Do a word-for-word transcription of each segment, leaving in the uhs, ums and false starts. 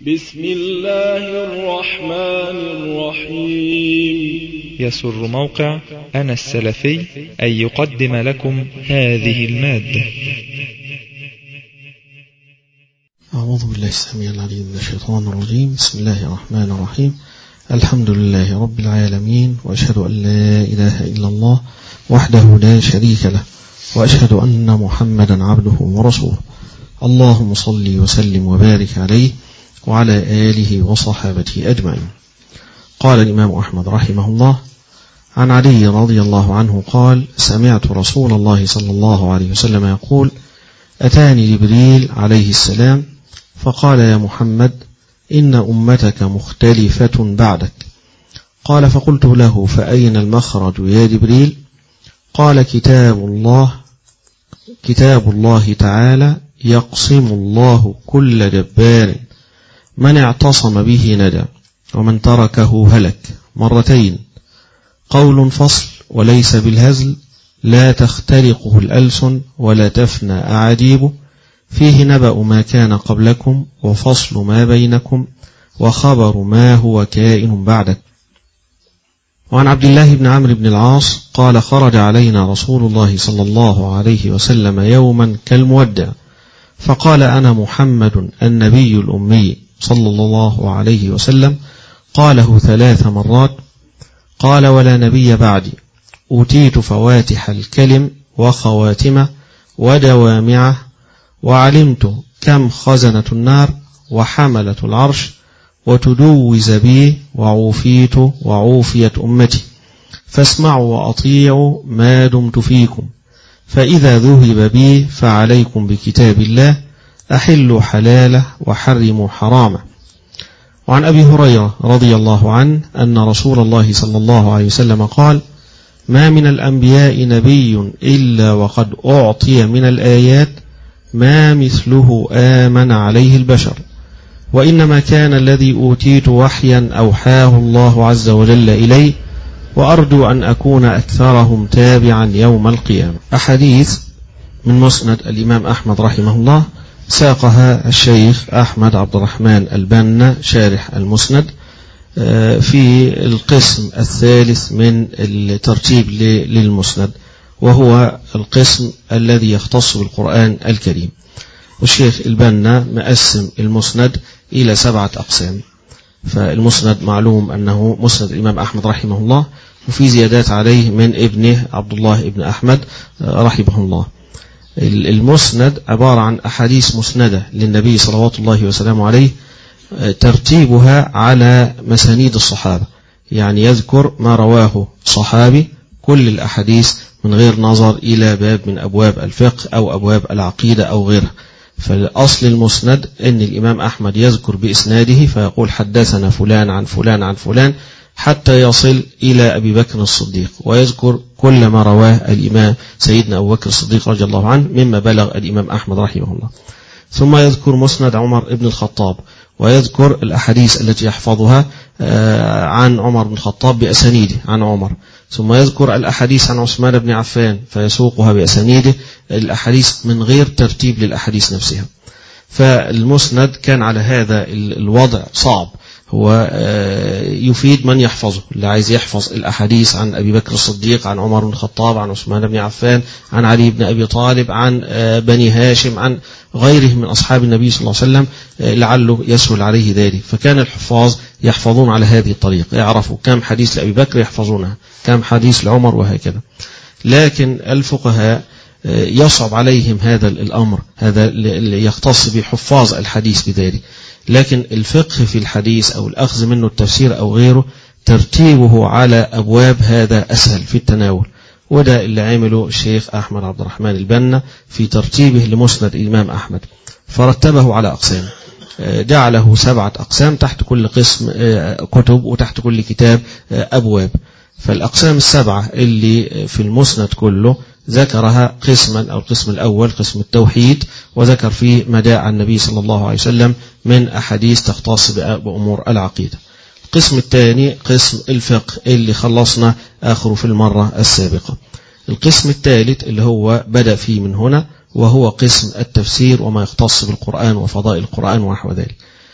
بسم الله الرحمن الرحيم. يسر موقع أنا السلفي أن يقدم لكم هذه المادة. أعوذ بالله السميع العليم من الشيطان الرجيم. بسم الله الرحمن الرحيم. الحمد لله رب العالمين، وأشهد أن لا إله إلا الله وحده لا شريك له، وأشهد أن محمدا عبده ورسوله. اللهم صل وسلم وبارك عليه وعلى آله وصحابته أجمعين. قال الإمام أحمد رحمه الله: عن علي رضي الله عنه قال: سمعت رسول الله صلى الله عليه وسلم يقول: أتاني جبريل عليه السلام فقال: يا محمد، إن أمتك مختلفة بعدك. قال: فقلت له: فأين المخرج يا جبريل؟ قال: كتاب الله كتاب الله تعالى يقسم الله كل جبار، من اعتصم به نجا ومن تركه هلك، مرتين. قول فصل وليس بالهزل، لا تخترقه الألسن ولا تفنى أعاجيبه، فيه نبأ ما كان قبلكم وفصل ما بينكم وخبر ما هو كائن بعدك. وعن عبد الله بن عمرو بن العاص قال: خرج علينا رسول الله صلى الله عليه وسلم يوما كالمودع، فقال: أنا محمد النبي الأمي صلى الله عليه وسلم. قاله ثلاث مرات. قال: ولا نبي بعدي، أوتيت فواتح الكلم وخواتمه ودوامعه، وعلمت كم خزنة النار وحملة العرش، وتدوز بي وعوفيت وعوفيت أمتي، فاسمعوا وأطيعوا ما دمت فيكم، فإذا ذهب بي فعليكم بكتاب الله، أحلوا حلاله وحرموا حرامه. وعن أبي هريرة رضي الله عنه أن رسول الله صلى الله عليه وسلم قال: ما من الأنبياء نبي إلا وقد أعطي من الآيات ما مثله آمن عليه البشر، وإنما كان الذي أوتيت وحيا أوحاه الله عز وجل إلي، وأرجو أن أكون أكثرهم تابعا يوم القيامة. أحاديث من مسند الإمام أحمد رحمه الله ساقها الشيخ أحمد عبد الرحمن البنا شارح المسند في القسم الثالث من الترتيب للمسند، وهو القسم الذي يختص بالقرآن الكريم. والشيخ البنا مقسم المسند إلى سبعة أقسام. فالمسند معلوم أنه مسند الإمام أحمد رحمه الله، وفي زيادات عليه من ابنه عبد الله ابن أحمد رحمه الله. المسند عبارة عن أحاديث مسندة للنبي صلوات الله وسلامه عليه، ترتيبها على مسانيد الصحابة، يعني يذكر ما رواه صحابي كل الأحاديث من غير نظر إلى باب من أبواب الفقه أو أبواب العقيدة أو غيرها. فالأصل المسند أن الإمام أحمد يذكر بإسناده فيقول: حدثنا فلان عن فلان عن فلان، حتى يصل إلى أبي بكر الصديق، ويذكر كل ما رواه الإمام سيدنا أبو بكر الصديق رضي الله عنه مما بلغ الإمام أحمد رحمه الله. ثم يذكر مسند عمر بن الخطاب، ويذكر الأحاديث التي يحفظها عن عمر بن الخطاب بأسانيده عن عمر. ثم يذكر الأحاديث عن عثمان بن عفان فيسوقها بأسانيده، الأحاديث من غير ترتيب للأحاديث نفسها. فالمسند كان على هذا الوضع صعب، هو يفيد من يحفظه، اللي عايز يحفظ الأحاديث عن أبي بكر الصديق، عن عمر بن الخطاب، عن عثمان بن عفان، عن علي بن أبي طالب، عن بني هاشم، عن غيره من أصحاب النبي صلى الله عليه وسلم، لعله يسهل عليه ذلك. فكان الحفاظ يحفظون على هذه الطريقة، يعرفوا كم حديث لأبي بكر يحفظونها، كم حديث لعمر، وهكذا. لكن الفقهاء يصعب عليهم هذا الأمر، هذا اللي يختص بحفاظ الحديث بذلك. لكن الفقه في الحديث أو الأخذ منه التفسير أو غيره ترتيبه على أبواب هذا أسهل في التناول، وده اللي عمله الشيخ أحمد عبد الرحمن البنا في ترتيبه لمسند الإمام أحمد، فرتبه على أقسام، جعله سبعة أقسام، تحت كل قسم كتب وتحت كل كتاب أبواب. فالأقسام السبعة اللي في المسند كله ذكرها قسما، أو القسم الأول قسم التوحيد، وذكر فيه ما جاء عن النبي صلى الله عليه وسلم من أحاديث تختص بأمور العقيدة. القسم الثاني قسم الفقه اللي خلصنا آخره في المرة السابقة. القسم الثالث اللي هو بدأ فيه من هنا، وهو قسم التفسير وما يختص بالقرآن وفضائل القرآن ونحو ذلك.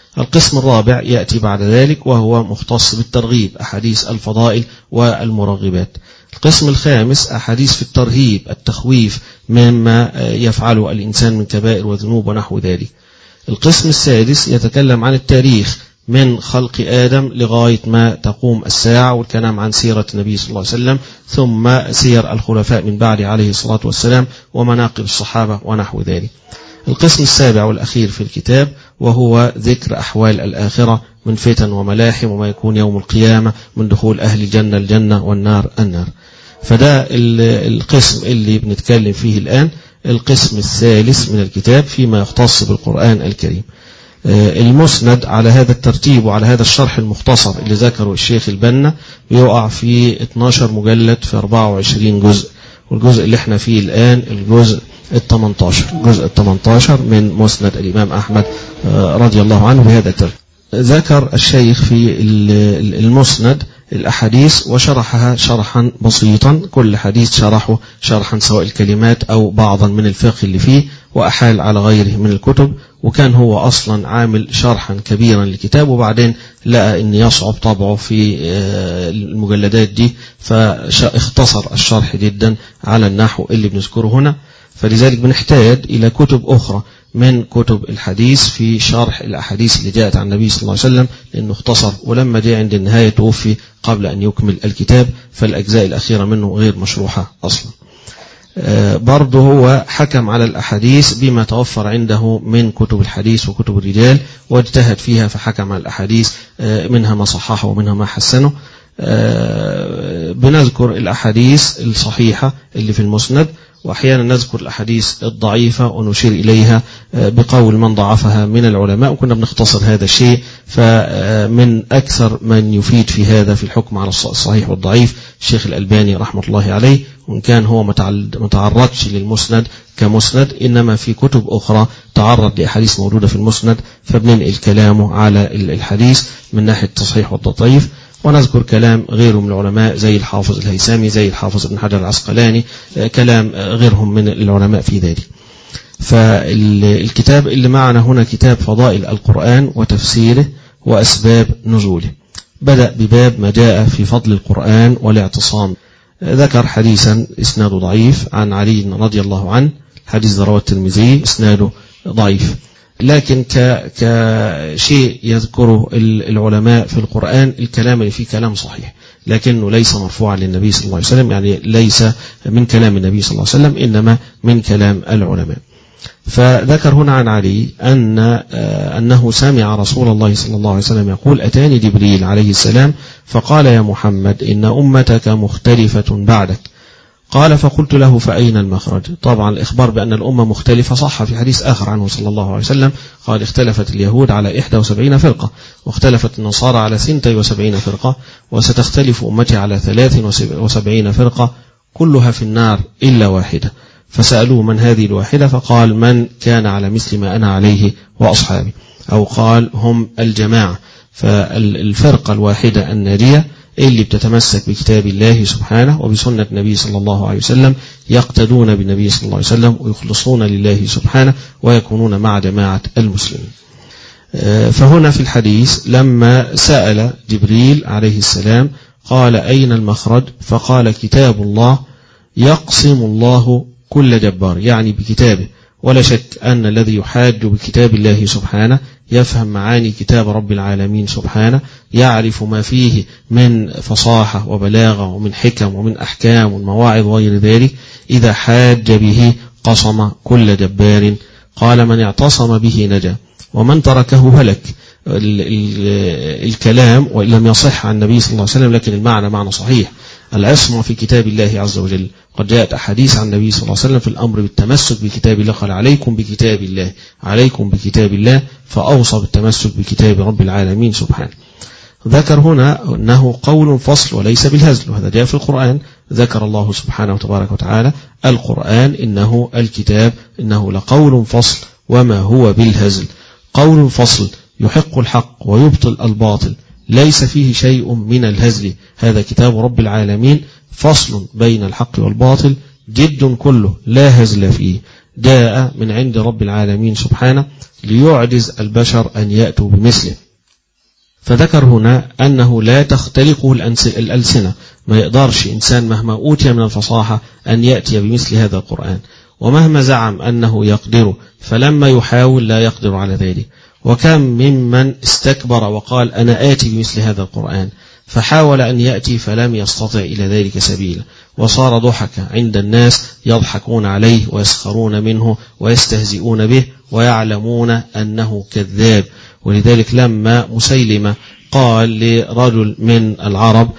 القسم الرابع يأتي بعد ذلك وهو مختص بالترغيب، أحاديث الفضائل والمرغبات. القسم الخامس أحاديث في الترهيب، التخويف مما يفعله الإنسان من كبائر وذنوب ونحو ذلك. القسم السادس يتكلم عن التاريخ من خلق آدم لغاية ما تقوم الساعة، والكلام عن سيرة النبي صلى الله عليه وسلم، ثم سير الخلفاء من بعد عليه الصلاة والسلام ومناقب الصحابة ونحو ذلك. القسم السابع والأخير في الكتاب وهو ذكر أحوال الآخرة من فتن وملاحم وما يكون يوم القيامة من دخول أهل الجنة الجنة والنار النار. فده القسم اللي بنتكلم فيه الآن، القسم الثالث من الكتاب فيما يختص بالقرآن الكريم. المسند على هذا الترتيب وعلى هذا الشرح المختصر اللي ذكره الشيخ البنا بيقع في اثناشر مجلد في أربعة وعشرين جزء، والجزء اللي احنا فيه الآن الجزء الثمنتاشر، الجزء الثمنتاشر من مسند الإمام أحمد رضي الله عنه بهذا الترتيب. ذكر الشيخ في المسند الأحاديث وشرحها شرحا بسيطا، كل حديث شرحه شرحا سواء الكلمات أو بعضا من الفقه اللي فيه، وأحال على غيره من الكتب، وكان هو أصلا عامل شرحا كبيرا للكتاب، وبعدين لقى أن يصعب طبعه في المجلدات دي فاختصر الشرح جدا على النحو اللي بنذكره هنا. فلذلك بنحتاج إلى كتب أخرى من كتب الحديث في شرح الأحاديث اللي جاءت عن النبي صلى الله عليه وسلم، لأنه اختصر، ولما جاء عند النهاية توفي قبل أن يكمل الكتاب، فالأجزاء الأخيرة منه غير مشروحة أصلا. برضه هو حكم على الأحاديث بما توفر عنده من كتب الحديث وكتب الرجال، واجتهد فيها فحكم على الأحاديث، منها ما صححه ومنها ما حسنه. بنذكر الأحاديث الصحيحة اللي في المسند، وأحيانا نذكر الأحاديث الضعيفة ونشير إليها بقول من ضعفها من العلماء، وكنا بنختصر هذا الشيء. فمن أكثر من يفيد في هذا في الحكم على الصحيح والضعيف الشيخ الألباني رحمة الله عليه، وإن كان هو متعرضش للمسند كمسند، إنما في كتب أخرى تعرض لأحاديث موجودة في المسند، فبننقل كلامه على الحديث من ناحية التصحيح والتضعيف. ونذكر كلام غيره من العلماء زي الحافظ الهيثمي، زي الحافظ ابن حجر العسقلاني، كلام غيرهم من العلماء في ذلك. فالكتاب اللي معنا هنا كتاب فضائل القرآن وتفسيره وأسباب نزوله. بدأ بباب ما جاء في فضل القرآن والاعتصام. ذكر حديثا إسناده ضعيف عن علي رضي الله عنه، حديث رواه الترمذي إسناده ضعيف، لكن كشيء يذكره العلماء في القرآن الكلام اللي فيه كلام صحيح، لكنه ليس مرفوعا للنبي صلى الله عليه وسلم، يعني ليس من كلام النبي صلى الله عليه وسلم، إنما من كلام العلماء. فذكر هنا عن علي أن أنه سمع رسول الله صلى الله عليه وسلم يقول: أتاني جبريل عليه السلام فقال: يا محمد إن أمتك مختلفة بعدك. قال: فقلت له: فأين المخرج؟ طبعا الإخبار بأن الأمة مختلفة صح في حديث آخر عنه صلى الله عليه وسلم، قال: اختلفت اليهود على إحدى وسبعين فرقة، واختلفت النصارى على ثنتي وسبعين فرقة، وستختلف أمتي على ثلاث وسبعين فرقة كلها في النار إلا واحدة. فسألوه: من هذه الواحدة؟ فقال: من كان على مثل ما أنا عليه وأصحابي، أو قال: هم الجماعة. فالفرقة الواحدة الناجية اللي بتتمسك بكتاب الله سبحانه وبسنة النبي صلى الله عليه وسلم، يقتدون بالنبي صلى الله عليه وسلم ويخلصون لله سبحانه ويكونون مع جماعة المسلمين. فهنا في الحديث لما سأل جبريل عليه السلام قال: أين المخرج؟ فقال: كتاب الله يقسم الله كل جبار، يعني بكتابه. ولا شك أن الذي يحاج بكتاب الله سبحانه يفهم معاني كتاب رب العالمين سبحانه، يعرف ما فيه من فصاحة وبلاغة ومن حكم ومن أحكام ومواعظ وغير ذلك، إذا حاج به قصم كل جبار. قال: من اعتصم به نجا ومن تركه هلك. ال ال الكلام وإن لم يصح عن النبي صلى الله عليه وسلم، لكن المعنى معنى صحيح. العصمة في كتاب الله عز وجل، قد جاءت أحاديث عن النبي صلى الله عليه وسلم في الأمر بالتمسك بكتاب الله، قال: عليكم بكتاب الله، عليكم بكتاب الله، فأوصى بالتمسك بكتاب رب العالمين سبحانه. ذكر هنا أنه قول فصل وليس بالهزل، وهذا جاء في القرآن. ذكر الله سبحانه وتبارك وتعالى القرآن إنه الكتاب إنه لقول فصل وما هو بالهزل. قول فصل يحق الحق ويبطل الباطل، ليس فيه شيء من الهزل. هذا كتاب رب العالمين فصل بين الحق والباطل، جد كله لا هزل فيه، جاء من عند رب العالمين سبحانه ليعجز البشر أن يأتوا بمثله. فذكر هنا أنه لا تختلقه الألسنة، ما يقدرش إنسان مهما أوتي من الفصاحة أن يأتي بمثل هذا القرآن، ومهما زعم أنه يقدر فلما يحاول لا يقدر على ذلك. وكم ممن استكبر وقال أنا آتي بمثل هذا القرآن فحاول أن يأتي فلم يستطع إلى ذلك سبيلا، وصار ضحك عند الناس يضحكون عليه ويسخرون منه ويستهزئون به ويعلمون أنه كذاب. ولذلك لما مسيلمة قال لرجل من العرب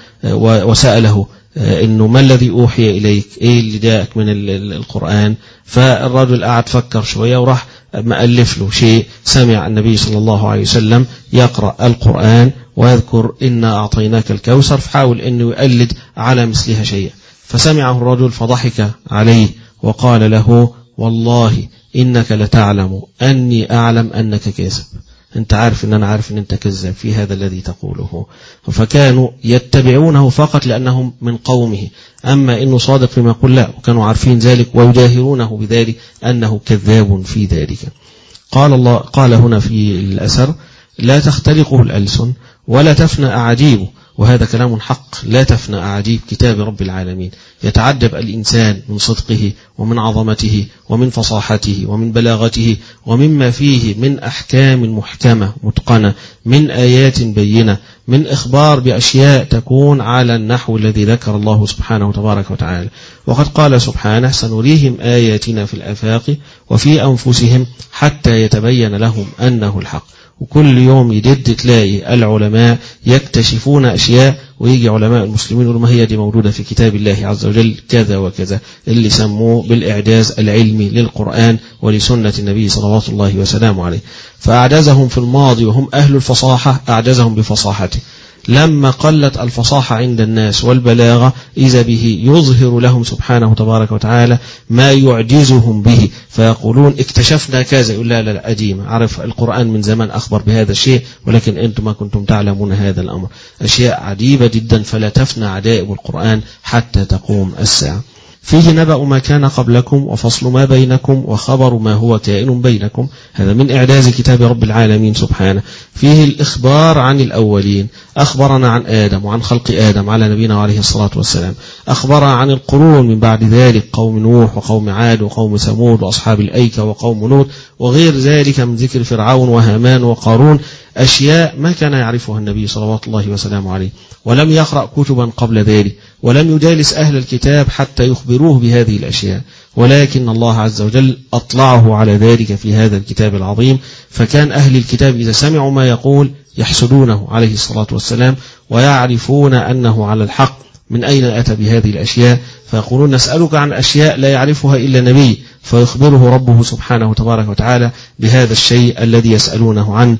وسأله إنه ما الذي أوحي إليك، إيه اللي جاءك من القرآن، فالرجل قعد فكر شوية وراح مألف له شيء سمع النبي صلى الله عليه وسلم يقرأ القرآن ويذكر إنا أعطيناك الكوثر، فحاول أنه يقلد على مثلها شيء، فسمعه الرجل فضحك عليه وقال له والله إنك لتعلم أني أعلم أنك كاذب، أنت عارف أن أنا عارف أن أنت كذاب في هذا الذي تقوله. فكانوا يتبعونه فقط لأنهم من قومه، أما إنه صادق فيما يقول لا، وكانوا عارفين ذلك ويجاهرونه بذلك أنه كذاب في ذلك. قال الله قال هنا في الأثر لا تختلقه الألسن ولا تفنى أعاجيبه، وهذا كلام حق، لا تفنى أعاجيب كتاب رب العالمين. يتعجب الإنسان من صدقه ومن عظمته ومن فصاحته ومن بلاغته ومما فيه من أحكام محكمة متقنة، من آيات بينة، من إخبار بأشياء تكون على النحو الذي ذكر الله سبحانه وتبارك وتعالى. وقد قال سبحانه سنريهم آياتنا في الآفاق وفي أنفسهم حتى يتبين لهم أنه الحق. وكل يوم يجد تلاقي العلماء يكتشفون أشياء، ويجي علماء المسلمين يقولوا ما هي دي موجودة في كتاب الله عز وجل كذا وكذا، اللي سموه بالإعجاز العلمي للقرآن ولسنة النبي صلوات الله وسلامه عليه. فأعجزهم في الماضي وهم أهل الفصاحة، أعجزهم بفصاحته. لما قلت الفصاحة عند الناس والبلاغة إذا به يظهر لهم سبحانه تبارك وتعالى ما يعجزهم به، فيقولون اكتشفنا كذا، يقول لا لا لا قديم، عرف القرآن من زمان أخبر بهذا الشيء ولكن أنتم ما كنتم تعلمون هذا الأمر. أشياء عجيبة جدا، فلا تفنى عجائب القرآن حتى تقوم الساعة. فيه نبأ ما كان قبلكم وفصل ما بينكم وخبر ما هو كائن بينكم، هذا من إعجاز كتاب رب العالمين سبحانه. فيه الإخبار عن الأولين، أخبرنا عن آدم وعن خلق آدم على نبينا عليه الصلاة والسلام، أخبر عن القرون من بعد ذلك، قوم نوح وقوم عاد وقوم ثمود وأصحاب الأيكة وقوم لوط وغير ذلك من ذكر فرعون وهامان وقارون، أشياء ما كان يعرفها النبي صلوات الله وسلامه عليه، ولم يقرأ كتبا قبل ذلك، ولم يجالس أهل الكتاب حتى يخبروه بهذه الأشياء، ولكن الله عز وجل أطلعه على ذلك في هذا الكتاب العظيم. فكان أهل الكتاب إذا سمعوا ما يقول يحسدونه عليه الصلاة والسلام ويعرفون أنه على الحق. من أين أتى بهذه الأشياء؟ فيقولون نسألك عن أشياء لا يعرفها إلا نبي، فيخبره ربه سبحانه وتبارك وتعالى بهذا الشيء الذي يسألونه عنه،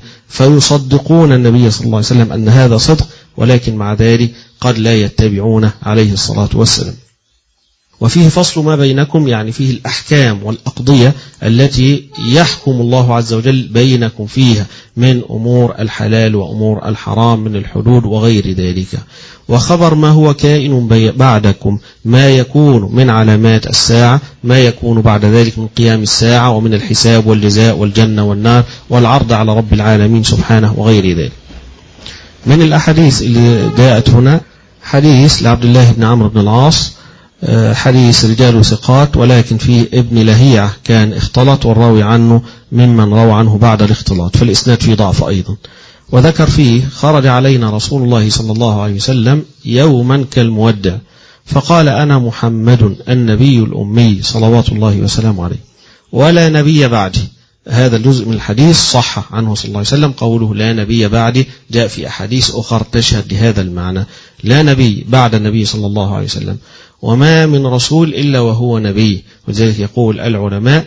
فيصدقون النبي صلى الله عليه وسلم أن هذا صدق، ولكن مع ذلك قد لا يتبعونه عليه الصلاة والسلام. وفيه فصل ما بينكم، يعني فيه الأحكام والأقضية التي يحكم الله عز وجل بينكم فيها من أمور الحلال وأمور الحرام من الحدود وغير ذلك. وخبر ما هو كائن بعدكم، ما يكون من علامات الساعة، ما يكون بعد ذلك من قيام الساعة ومن الحساب والجزاء والجنة والنار والعرض على رب العالمين سبحانه وغير ذلك. من الأحاديث اللي جاءت هنا حديث لعبد الله بن عمرو بن العاص، حديث رجال ثقات، ولكن فيه ابن لهيعة كان اختلط، والراوي عنه ممن روى عنه بعد الاختلاط، فالإسناد فيه ضعف أيضا. وذكر فيه خرج علينا رسول الله صلى الله عليه وسلم يوما كالمودع فقال أنا محمد النبي الأمي صلوات الله وسلامه عليه ولا نبي بعدي. هذا الجزء من الحديث صح عنه صلى الله عليه وسلم قوله لا نبي بعدي، جاء في أحاديث أخرى تشهد لهذا المعنى، لا نبي بعد النبي صلى الله عليه وسلم، وما من رسول إلا وهو نبي. وذلك يقول العلماء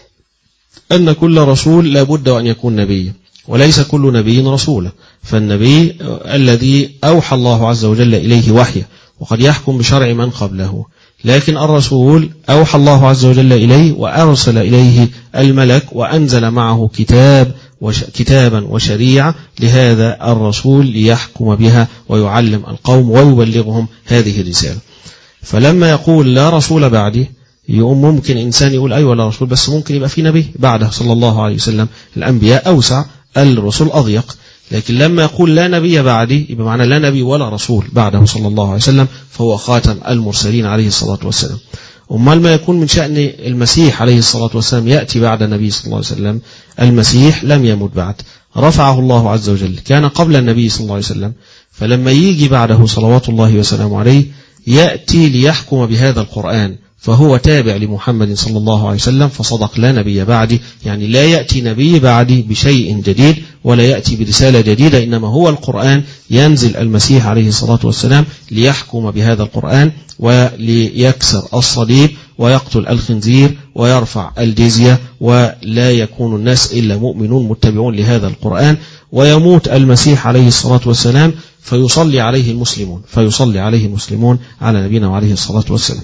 أن كل رسول لا بد أن يكون نبي، وليس كل نبي رسولا، فالنبي الذي أوحى الله عز وجل إليه وحيه وقد يحكم بشرع من قبله، لكن الرسول أوحى الله عز وجل إليه وأرسل إليه الملك وأنزل معه كتاب وش كتابا وشريعة لهذا الرسول ليحكم بها ويعلم القوم ويبلغهم هذه الرسالة. فلما يقول لا رسول بعدي، يقوم ممكن إنسان يقول أيوة لا رسول، بس ممكن يبقى في نبي بعده صلى الله عليه وسلم. الأنبياء أوسع، الرسل أضيق. لكن لما يقول لا نبي بعدي يبقى معنى لا نبي ولا رسول بعده صلى الله عليه وسلم، فهو خاتم المرسلين عليه الصلاة والسلام. أمال ما يكون من شأن المسيح عليه الصلاة والسلام يأتي بعد النبي صلى الله عليه وسلم؟ المسيح لم يمت بعد، رفعه الله عز وجل، كان قبل النبي صلى الله عليه وسلم، فلما يجي بعده صلوات الله وسلامه عليه يأتي ليحكم بهذا القرآن، فهو تابع لمحمد صلى الله عليه وسلم، فصدق لا نبي بعدي، يعني لا يأتي نبي بعدي بشيء جديد ولا يأتي برسالة جديدة، إنما هو القرآن، ينزل المسيح عليه الصلاة والسلام ليحكم بهذا القرآن وليكسر الصليب ويقتل الخنزير ويرفع الجزية، ولا يكون الناس إلا مؤمنون متبعون لهذا القرآن. ويموت المسيح عليه الصلاة والسلام فيصلي عليه المسلمون فيصلي عليه المسلمون على نبينا وعليه الصلاة والسلام.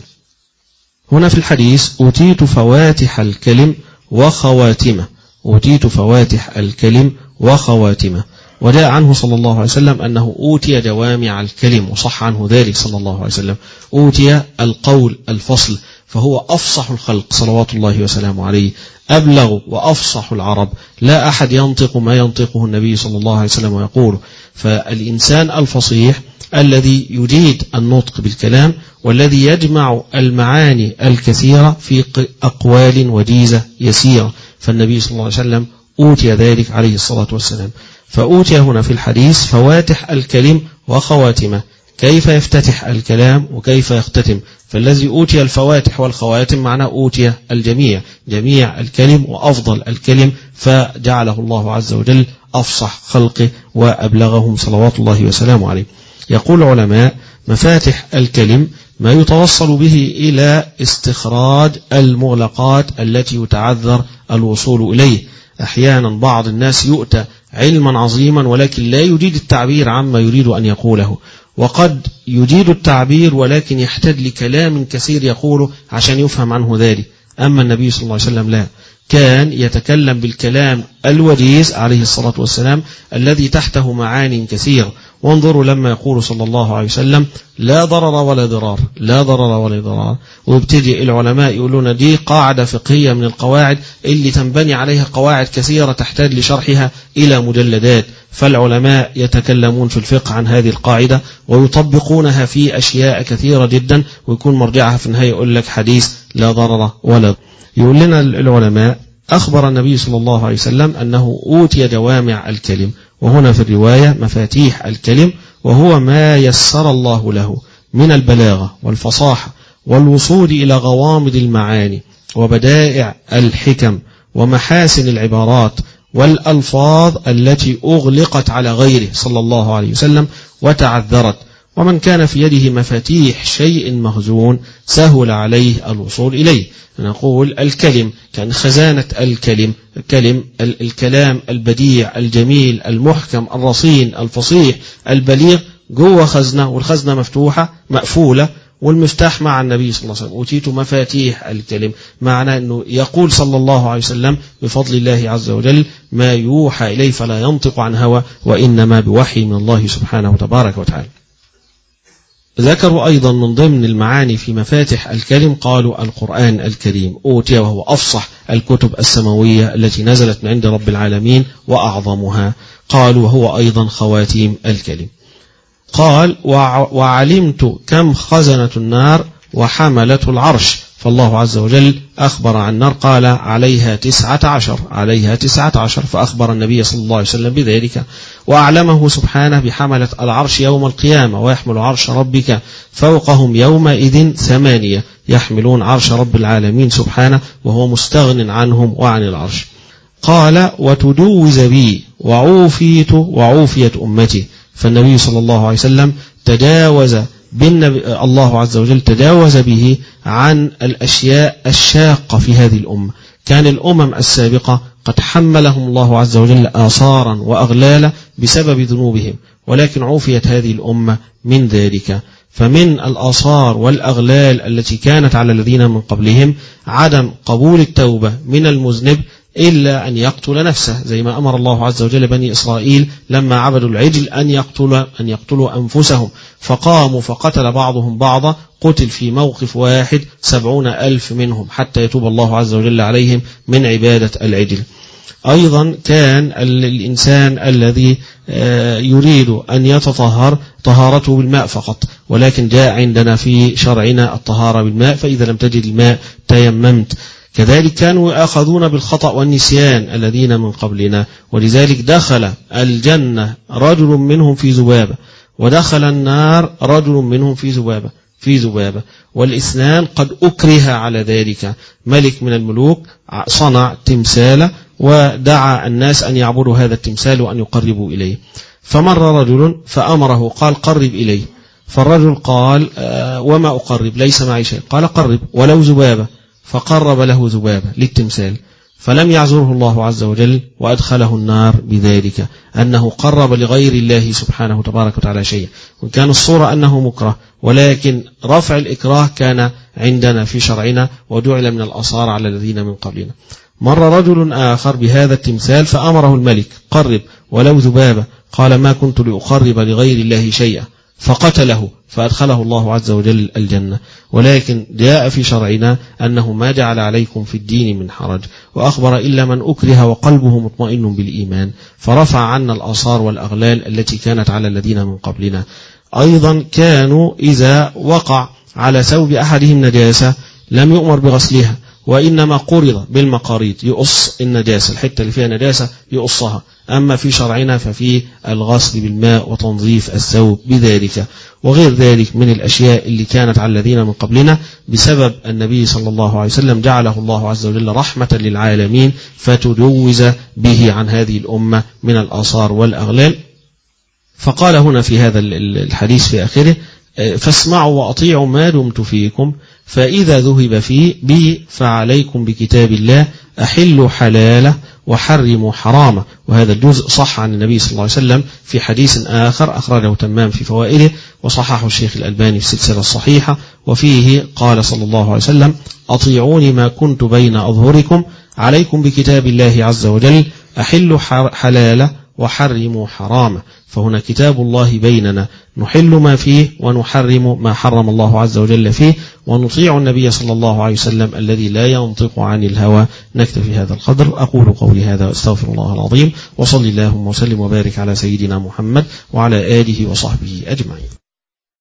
هنا في الحديث أوتيت فواتح الكلم وخواتمه، أوتيت فواتح الكلم وخواتمه. وجاء عنه صلى الله عليه وسلم أنه أوتي جوامع الكلم، وصح عنه ذلك صلى الله عليه وسلم، أوتي القول الفصل، فهو أفصح الخلق صلوات الله وسلامه عليه، أبلغ وأفصح العرب، لا أحد ينطق ما ينطقه النبي صلى الله عليه وسلم ويقول. فالإنسان الفصيح الذي يجيد النطق بالكلام، والذي يجمع المعاني الكثيرة في أقوال وجيزة يسيرة، فالنبي صلى الله عليه وسلم أوتي ذلك عليه الصلاة والسلام. فأوتي هنا في الحديث فواتح الكلم وخواتمه، كيف يفتتح الكلام وكيف يختتم. فالذي أوتي الفواتح والخواتم معناه أوتي الجميع، جميع الكلم وأفضل الكلم، فجعله الله عز وجل أفصح خلقه وأبلغهم صلوات الله وسلامه عليه. يقول العلماء مفاتح الكلم ما يتوصل به إلى استخراج المغلقات التي يتعذر الوصول إليه. أحيانا بعض الناس يؤتى علما عظيما ولكن لا يجيد التعبير عما يريد أن يقوله، وقد يجيد التعبير ولكن يحتاج لكلام كثير يقوله عشان يفهم عنه ذلك. أما النبي صلى الله عليه وسلم لا، كان يتكلم بالكلام الوجيز عليه الصلاة والسلام الذي تحته معاني كثيرة. وانظروا لما يقول صلى الله عليه وسلم لا ضرر ولا ضرار، لا ضرر ولا ضرار، ويبتدي العلماء يقولون دي قاعدة فقهية من القواعد اللي تنبني عليها قواعد كثيرة تحتاج لشرحها إلى مجلدات. فالعلماء يتكلمون في الفقه عن هذه القاعدة ويطبقونها في أشياء كثيرة جدا، ويكون مرجعها في النهاية يقول لك حديث لا ضرر ولا ضرر. يقول لنا العلماء أخبر النبي صلى الله عليه وسلم أنه أوتي جوامع الكلم، وهنا في الرواية مفاتيح الكلم، وهو ما يسر الله له من البلاغة والفصاحة والوصول إلى غوامض المعاني وبدائع الحكم ومحاسن العبارات والألفاظ التي أغلقت على غيره صلى الله عليه وسلم وتعذرت. ومن كان في يده مفاتيح شيء مخزون سهل عليه الوصول إليه. نقول الكلم كان خزانة الكلم، الكلم الكلام البديع الجميل المحكم الرصين الفصيح البليغ جوه خزنة، والخزنة مفتوحة مقفولة والمفتاح مع النبي صلى الله عليه وسلم. أوتيت مفاتيح الكلم، معنى أنه يقول صلى الله عليه وسلم بفضل الله عز وجل ما يوحى إليه، فلا ينطق عن هوى وإنما بوحي من الله سبحانه وتبارك وتعالى. ذكروا أيضا من ضمن المعاني في مفاتح الكلم قالوا القرآن الكريم أوتي، وهو أفصح الكتب السماوية التي نزلت من عند رب العالمين وأعظمها. قالوا وهو أيضا خواتيم الكلم. قال وعلمت كم خزنة النار وحملة العرش، فالله عز وجل أخبر عن النار قال عليها تسعة عشر عليها تسعة عشر فأخبر النبي صلى الله عليه وسلم بذلك، وأعلمه سبحانه بحملة العرش يوم القيامة ويحمل عرش ربك فوقهم يومئذ ثمانية يحملون عرش رب العالمين سبحانه وهو مستغن عنهم وعن العرش. قال وتجوز بي وعوفيت وعوفيت أمتي، فالنبي صلى الله عليه وسلم تجاوز بالنبي الله عز وجل تجاوز به عن الأشياء الشاقة في هذه الأمة. كان الأمم السابقة قد حملهم الله عز وجل آثارا وأغلالا بسبب ذنوبهم، ولكن عوفيت هذه الأمة من ذلك. فمن الآثار والأغلال التي كانت على الذين من قبلهم عدم قبول التوبة من المذنب إلا أن يقتل نفسه، زي ما أمر الله عز وجل بني إسرائيل لما عبدوا العجل أن يقتلوا أن يقتلوا أنفسهم، فقاموا فقتل بعضهم بعضا، قتل في موقف واحد سبعون ألف منهم حتى يتوب الله عز وجل عليهم من عبادة العجل. أيضا كان الإنسان الذي يريد أن يتطهر طهارته بالماء فقط، ولكن جاء عندنا في شرعنا الطهارة بالماء، فإذا لم تجد الماء تيممت. كذلك كانوا يأخذون بالخطأ والنسيان الذين من قبلنا، ولذلك دخل الجنة رجل منهم في ذبابة، ودخل النار رجل منهم في ذبابة في ذبابة والاثنان قد أكره على ذلك. ملك من الملوك صنع تمثال ودعا الناس أن يعبدوا هذا التمثال وأن يقربوا إليه، فمر رجل فأمره قال قرب إليه، فالرجل قال وما أقرب ليس معي شيء، قال قرب ولو ذبابة، فقرب له ذبابة للتمثال، فلم يعذره الله عز وجل وأدخله النار بذلك، أنه قرب لغير الله سبحانه تبارك وتعالى شيئا، وكان الصورة أنه مكره، ولكن رفع الإكراه كان عندنا في شرعنا وجعل من الآثار على الذين من قبلنا. مر رجل آخر بهذا التمثال فأمره الملك قرب ولو ذبابة، قال ما كنت لأقرب لغير الله شيئا، فقتله فأدخله الله عز وجل الجنة. ولكن جاء في شرعنا أنه ما جعل عليكم في الدين من حرج، وأخبر إلا من أكره وقلبه مطمئن بالإيمان، فرفع عنا الآثار والأغلال التي كانت على الذين من قبلنا. أيضا كانوا إذا وقع على ثوب أحدهم نجاسة لم يؤمر بغسلها، وإنما قرض بالمقاريض، يقص النجاسة، الحتة اللي فيها نجاسة يقصها. أما في شرعنا ففي الغسل بالماء وتنظيف الثوب بذلك، وغير ذلك من الأشياء اللي كانت على الذين من قبلنا بسبب النبي صلى الله عليه وسلم جعله الله عز وجل رحمة للعالمين، فتجوز به عن هذه الأمة من الآثار والأغلال. فقال هنا في هذا الحديث في آخره فاسمعوا وأطيعوا ما دمت فيكم، فإذا ذهب فيه به فعليكم بكتاب الله أحلوا حلاله وحرموا حرامه. وهذا الجزء صح عن النبي صلى الله عليه وسلم في حديث آخر أخرجه تمام في فوائده، وصححه الشيخ الألباني في السلسلة الصحيحة، وفيه قال صلى الله عليه وسلم أطيعوني ما كنت بين أظهركم، عليكم بكتاب الله عز وجل أحلوا حلاله وحرموا حرامه. فهنا كتاب الله بيننا، نحل ما فيه ونحرم ما حرم الله عز وجل فيه، ونطيع النبي صلى الله عليه وسلم الذي لا ينطق عن الهوى. نكتفي هذا القدر، أقول قولي هذا واستغفر الله العظيم، وصلي اللهم وسلم وبارك على سيدنا محمد وعلى آله وصحبه أجمعين.